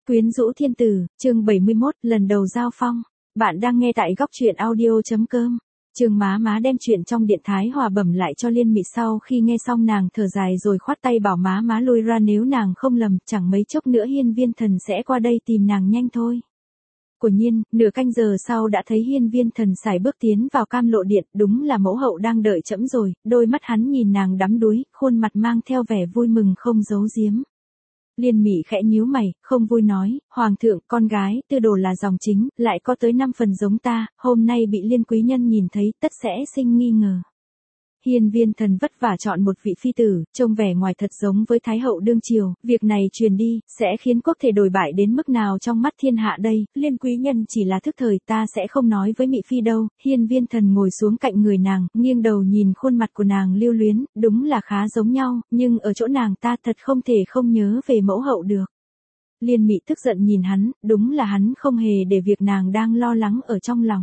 Quyến rũ thiên tử, chương 71, lần đầu giao phong. Bạn đang nghe tại góc truyện audio.com. Trương má má đem chuyện trong điện thái hòa bẩm lại cho Liên Mị, sau khi nghe xong nàng thở dài rồi khoát tay bảo má má lui ra, nếu nàng không lầm, chẳng mấy chốc nữa Hiên Viên Thần sẽ qua đây tìm nàng nhanh thôi. Quả nhiên, nửa canh giờ sau đã thấy Hiên Viên Thần sải bước tiến vào Cam Lộ Điện, đúng là mẫu hậu đang đợi trẫm rồi, đôi mắt hắn nhìn nàng đắm đuối, khuôn mặt mang theo vẻ vui mừng không giấu giếm. Liên Mị khẽ nhíu mày, không vui nói, Hoàng thượng, con gái Tư Đồ là dòng chính, lại có tới 5 phần giống ta, hôm nay bị Liên quý nhân nhìn thấy, tất sẽ sinh nghi ngờ. Hiên Viên Thần vất vả chọn một vị phi tử, trông vẻ ngoài thật giống với Thái hậu đương triều, việc này truyền đi, sẽ khiến quốc thể đồi bại đến mức nào trong mắt thiên hạ đây, Liên quý nhân chỉ là thức thời, ta sẽ không nói với Mị phi đâu. Hiên Viên Thần ngồi xuống cạnh người nàng, nghiêng đầu nhìn khuôn mặt của nàng lưu luyến, đúng là khá giống nhau, nhưng ở chỗ nàng ta thật không thể không nhớ về mẫu hậu được. Liên Mị tức giận nhìn hắn, đúng là hắn không hề để việc nàng đang lo lắng ở trong lòng.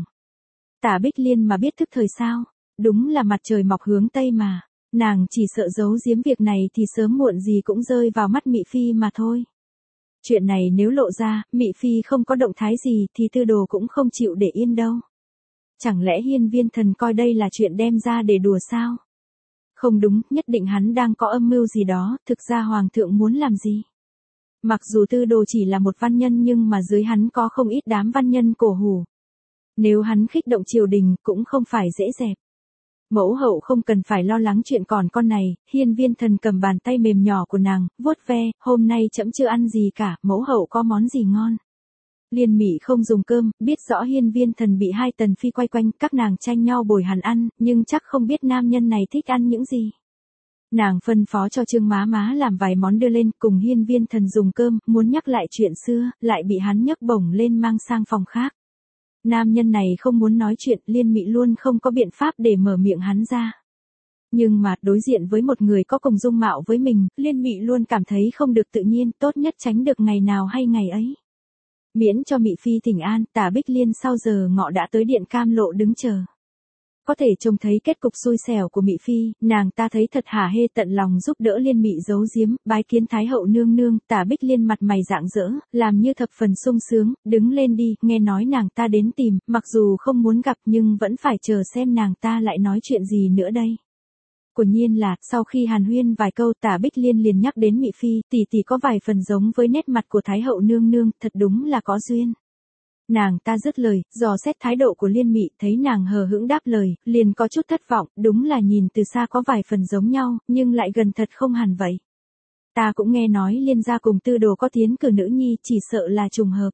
Tả Bích Liên mà biết thức thời sao? Đúng là mặt trời mọc hướng Tây mà. Nàng chỉ sợ giấu giếm việc này thì sớm muộn gì cũng rơi vào mắt Mị phi mà thôi. Chuyện này nếu lộ ra, Mị phi không có động thái gì thì Tư Đồ cũng không chịu để yên đâu. Chẳng lẽ Hiên Viên Thần coi đây là chuyện đem ra để đùa sao? Không đúng, nhất định hắn đang có âm mưu gì đó, thực ra Hoàng thượng muốn làm gì? Mặc dù Tư Đồ chỉ là một văn nhân nhưng mà dưới hắn có không ít đám văn nhân cổ hủ. Nếu hắn khích động triều đình cũng không phải dễ dẹp. Mẫu hậu không cần phải lo lắng chuyện còn con này. Hiên Viên Thần cầm bàn tay mềm nhỏ của nàng, vuốt ve, hôm nay trẫm chưa ăn gì cả, mẫu hậu có món gì ngon. Liên Mị không dùng cơm, biết rõ Hiên Viên Thần bị hai tần phi quay quanh, các nàng tranh nhau bồi hắn ăn, nhưng chắc không biết nam nhân này thích ăn những gì. Nàng phân phó cho Trương má má làm vài món đưa lên, cùng Hiên Viên Thần dùng cơm, muốn nhắc lại chuyện xưa, lại bị hắn nhấc bổng lên mang sang phòng khác. Nam nhân này không muốn nói chuyện, Liên Mị luôn không có biện pháp để mở miệng hắn ra. Nhưng mà, đối diện với một người có cùng dung mạo với mình, Liên Mị luôn cảm thấy không được tự nhiên, tốt nhất tránh được ngày nào hay ngày ấy. Miễn cho Mị phi thỉnh an, Tả Bích Liên sau giờ ngọ đã tới điện Cam Lộ đứng chờ. Có thể trông thấy kết cục xui xẻo của Mị phi, nàng ta thấy thật hả hê, tận lòng giúp đỡ Liên Mị giấu giếm, bái kiến Thái hậu nương nương. Tả Bích Liên mặt mày rạng rỡ, làm như thập phần sung sướng, đứng lên đi, nghe nói nàng ta đến tìm, mặc dù không muốn gặp nhưng vẫn phải chờ xem nàng ta lại nói chuyện gì nữa đây. Quả nhiên là, sau khi hàn huyên vài câu, Tả Bích Liên liền nhắc đến Mị phi, tỷ tỷ có vài phần giống với nét mặt của Thái hậu nương nương, thật đúng là có duyên. Nàng ta dứt lời, dò xét thái độ của Liên Mị, thấy nàng hờ hững đáp lời, liền có chút thất vọng, đúng là nhìn từ xa có vài phần giống nhau, nhưng lại gần thật không hẳn vậy. Ta cũng nghe nói Liên gia cùng Tư Đồ có tiến cử nữ nhi, chỉ sợ là trùng hợp.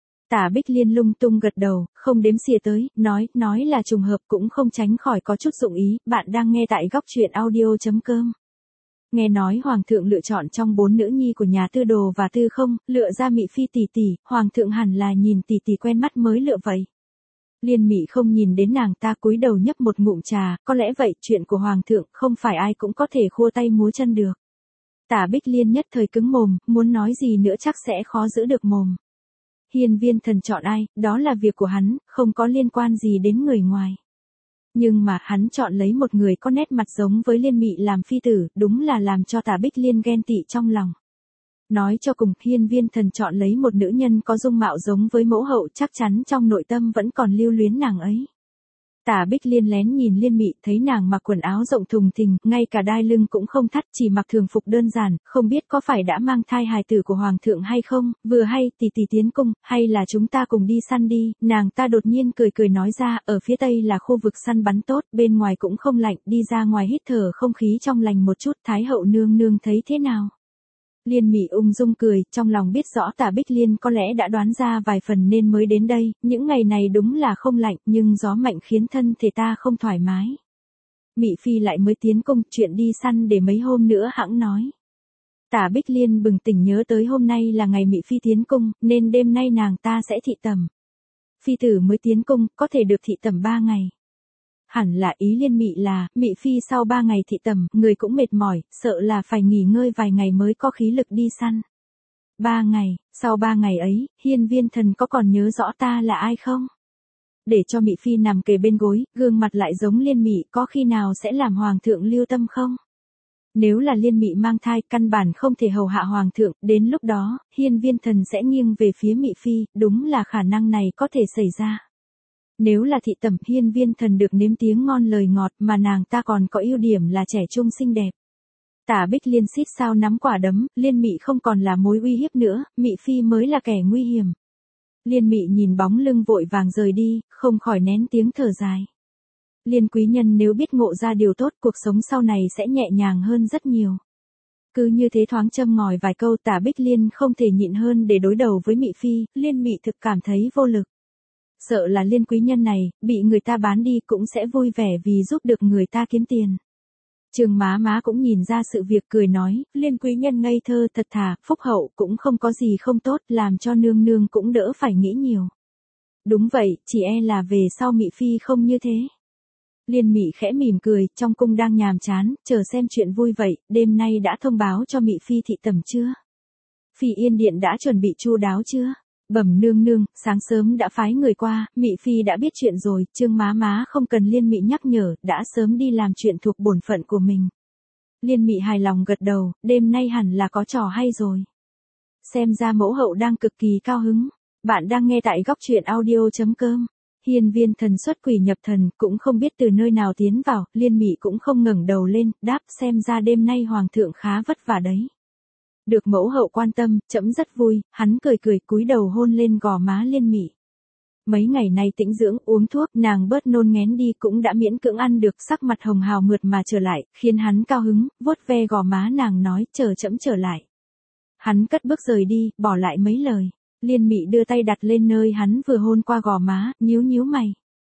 Tả Bích Liên lung tung gật đầu, không đếm xỉa tới, nói là trùng hợp cũng không tránh khỏi có chút dụng ý. Bạn đang nghe tại góc truyện audio.com. Nghe nói Hoàng thượng lựa chọn trong 4 nữ nhi của nhà Tư Đồ và Tư Không, lựa ra Mị phi tỷ tỷ, Hoàng thượng hẳn là nhìn tỷ tỷ quen mắt mới lựa vậy. Liên Mị không nhìn đến nàng ta, cúi đầu nhấp một ngụm trà, có lẽ vậy, chuyện của Hoàng thượng không phải ai cũng có thể khua tay múa chân được. Tả Bích Liên nhất thời cứng mồm, muốn nói gì nữa chắc sẽ khó giữ được mồm. Hiên Viên Thần chọn ai, đó là việc của hắn, không có liên quan gì đến người ngoài. Nhưng mà hắn chọn lấy một người có nét mặt giống với Liên Mị làm phi tử, đúng là làm cho Tả Bích Liên ghen tị trong lòng. Nói cho cùng, Hiên Viên Thần chọn lấy một nữ nhân có dung mạo giống với mẫu hậu, chắc chắn trong nội tâm vẫn còn lưu luyến nàng ấy. Tả Bích Liên lén nhìn Liên Mị, thấy nàng mặc quần áo rộng thùng thình, ngay cả đai lưng cũng không thắt, chỉ mặc thường phục đơn giản, không biết có phải đã mang thai hài tử của Hoàng thượng hay không, vừa hay, tỷ tỷ tiến cung, hay là chúng ta cùng đi săn đi. Nàng ta đột nhiên cười cười nói ra, ở phía tây là khu vực săn bắn tốt, bên ngoài cũng không lạnh, đi ra ngoài hít thở không khí trong lành một chút, Thái hậu nương nương thấy thế nào? Liên Mị ung dung cười, trong lòng biết rõ Tả Bích Liên có lẽ đã đoán ra vài phần nên mới đến đây, những ngày này đúng là không lạnh, nhưng gió mạnh khiến thân thể ta không thoải mái. Mị phi lại mới tiến cung, chuyện đi săn để mấy hôm nữa hẵng nói. Tả Bích Liên bừng tỉnh nhớ tới hôm nay là ngày Mị phi tiến cung, nên đêm nay nàng ta sẽ thị tẩm. Phi tử mới tiến cung, có thể được thị tẩm 3 ngày. Hẳn là ý Liên Mị là, Mị phi sau 3 ngày thị tẩm, người cũng mệt mỏi, sợ là phải nghỉ ngơi vài ngày mới có khí lực đi săn. 3 ngày, sau 3 ngày ấy, Hiên Viên Thần có còn nhớ rõ ta là ai không? Để cho Mị phi nằm kề bên gối, gương mặt lại giống Liên Mị, có khi nào sẽ làm Hoàng thượng lưu tâm không? Nếu là Liên Mị mang thai, căn bản không thể hầu hạ hoàng thượng, đến lúc đó, Hiên Viên Thần sẽ nghiêng về phía Mị Phi, đúng là khả năng này có thể xảy ra. Nếu là thị tẩm, Hiên Viên Thần được nếm tiếng ngon lời ngọt, mà nàng ta còn có ưu điểm là trẻ trung xinh đẹp. Tả Bích Liên xít sao nắm quả đấm, Liên Mị không còn là mối uy hiếp nữa, Mị Phi mới là kẻ nguy hiểm. Liên Mị nhìn bóng lưng vội vàng rời đi, không khỏi nén tiếng thở dài. Liên quý nhân nếu biết ngộ ra điều tốt, cuộc sống sau này sẽ nhẹ nhàng hơn rất nhiều. Cứ như thế thoáng châm ngòi vài câu, Tả Bích Liên không thể nhịn hơn để đối đầu với Mị Phi, Liên Mị thực cảm thấy vô lực. Sợ là Liên quý nhân này, bị người ta bán đi cũng sẽ vui vẻ vì giúp được người ta kiếm tiền. Trương má má cũng nhìn ra sự việc cười nói, Liên quý nhân ngây thơ thật thà, phúc hậu cũng không có gì không tốt, làm cho nương nương cũng đỡ phải nghĩ nhiều. Đúng vậy, chỉ e là về sau Mị Phi không như thế. Liên Mị khẽ mỉm cười, trong cung đang nhàm chán, chờ xem chuyện vui vậy, đêm nay đã thông báo cho Mị Phi thị tẩm chưa? Phi Yên Điện đã chuẩn bị chu đáo chưa? Bẩm nương nương, sáng sớm đã phái người qua, Mị Phi đã biết chuyện rồi, Trương má má không cần Liên Mị nhắc nhở, đã sớm đi làm chuyện thuộc bổn phận của mình. Liên Mị hài lòng gật đầu, đêm nay hẳn là có trò hay rồi. Xem ra mẫu hậu đang cực kỳ cao hứng. Bạn đang nghe tại góc truyện audio.com. Hiên Viên Thần xuất quỷ nhập thần, cũng không biết từ nơi nào tiến vào, Liên Mị cũng không ngẩng đầu lên, đáp xem ra đêm nay hoàng thượng khá vất vả đấy. Được mẫu hậu quan tâm, trẫm rất vui, hắn cười cười cúi đầu hôn lên gò má Liên Mị. Mấy ngày nay tĩnh dưỡng, uống thuốc, nàng bớt nôn ngén đi cũng đã miễn cưỡng ăn được, sắc mặt hồng hào mượt mà trở lại, khiến hắn cao hứng, vuốt ve gò má nàng nói, chờ trẫm trở lại. Hắn cất bước rời đi, bỏ lại mấy lời. Liên Mị đưa tay đặt lên nơi hắn vừa hôn qua gò má, nhíu nhíu mày.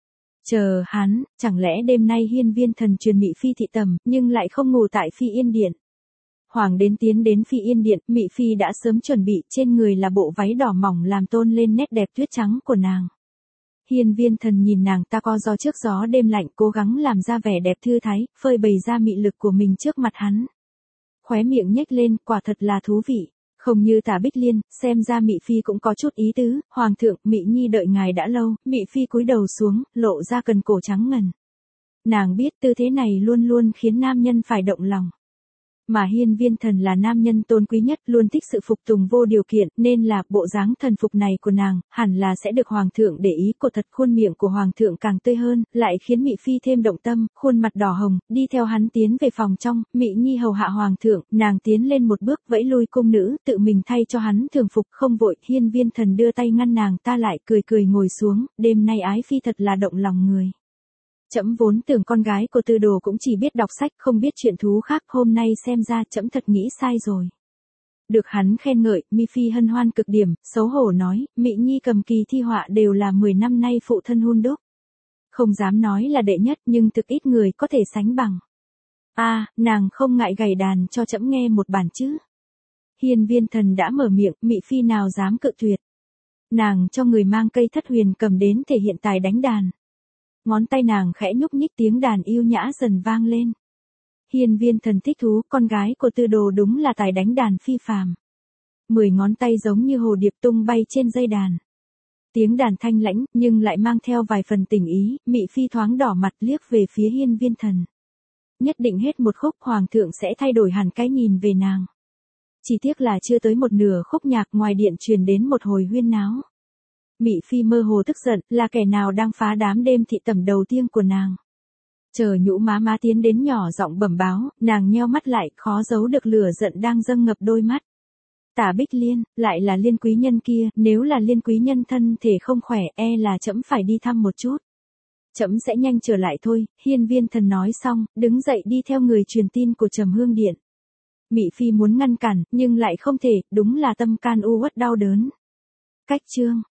Chờ hắn, chẳng lẽ đêm nay Hiên Viên Thần truyền Mị Phi thị tẩm, nhưng lại không ngủ tại Phi Yên Điện. Hoàng đến tiến đến Phi Yên Điện, Mị Phi đã sớm chuẩn bị, trên người là bộ váy đỏ mỏng làm tôn lên nét đẹp tuyết trắng của nàng. Hiên Viên Thần nhìn nàng ta co ro trước gió đêm lạnh, cố gắng làm ra vẻ đẹp thư thái, phơi bày ra mị lực của mình trước mặt hắn. Khóe miệng nhếch lên, quả thật là thú vị. Không như Tả Bích Liên, xem ra Mị Phi cũng có chút ý tứ, hoàng thượng, Mị Nhi đợi ngài đã lâu, Mị Phi cúi đầu xuống, lộ ra cần cổ trắng ngần. Nàng biết tư thế này luôn luôn khiến nam nhân phải động lòng. Mà Hiên Viên Thần là nam nhân tôn quý nhất, luôn thích sự phục tùng vô điều kiện, nên là bộ dáng thần phục này của nàng, hẳn là sẽ được hoàng thượng để ý. Của thật khuôn miệng của hoàng thượng càng tươi hơn, lại khiến Mị Phi thêm động tâm, khuôn mặt đỏ hồng, đi theo hắn tiến về phòng trong, Mị Nhi hầu hạ hoàng thượng, nàng tiến lên một bước vẫy lui cung nữ, tự mình thay cho hắn thường phục, không vội. Hiên Viên Thần đưa tay ngăn nàng ta lại, cười cười ngồi xuống, đêm nay ái phi thật là động lòng người. Trẫm vốn tưởng con gái của Tư Đồ cũng chỉ biết đọc sách, không biết chuyện thú khác, hôm nay xem ra trẫm thật nghĩ sai rồi. Được hắn khen ngợi, Mị Phi hân hoan cực điểm, xấu hổ nói, Mị Nhi cầm kỳ thi họa đều là 10 năm nay phụ thân hun đúc. Không dám nói là đệ nhất, nhưng thực ít người có thể sánh bằng. Nàng không ngại gảy đàn cho trẫm nghe một bản chứ. Hiên Viên Thần đã mở miệng, Mị Phi nào dám cự tuyệt. Nàng cho người mang cây thất huyền cầm đến thể hiện tài đánh đàn. Ngón tay nàng khẽ nhúc nhích, tiếng đàn yêu nhã dần vang lên. Hiên Viên Thần thích thú, con gái của Tư Đồ đúng là tài đánh đàn phi phàm. 10 ngón tay giống như hồ điệp tung bay trên dây đàn. Tiếng đàn thanh lãnh, nhưng lại mang theo vài phần tình ý, Mị Phi thoáng đỏ mặt liếc về phía Hiên Viên Thần. Nhất định hết một khúc hoàng thượng sẽ thay đổi hẳn cái nhìn về nàng. Chỉ tiếc là chưa tới một nửa khúc nhạc, ngoài điện truyền đến một hồi huyên náo. Mị Phi mơ hồ tức giận, là kẻ nào đang phá đám đêm thị tẩm đầu tiên của nàng. Chờ Nhũ má má tiến đến nhỏ giọng bẩm báo, nàng nheo mắt lại, khó giấu được lửa giận đang dâng ngập đôi mắt. Tả Bích Liên, lại là Liên quý nhân kia, nếu là Liên quý nhân thân thể không khỏe, e là trẫm phải đi thăm một chút. Trẫm sẽ nhanh trở lại thôi. Hiên Viên Thần nói xong, đứng dậy đi theo người truyền tin của Trầm Hương Điện. Mị Phi muốn ngăn cản, nhưng lại không thể, đúng là tâm can u uất đau đớn. Cách chương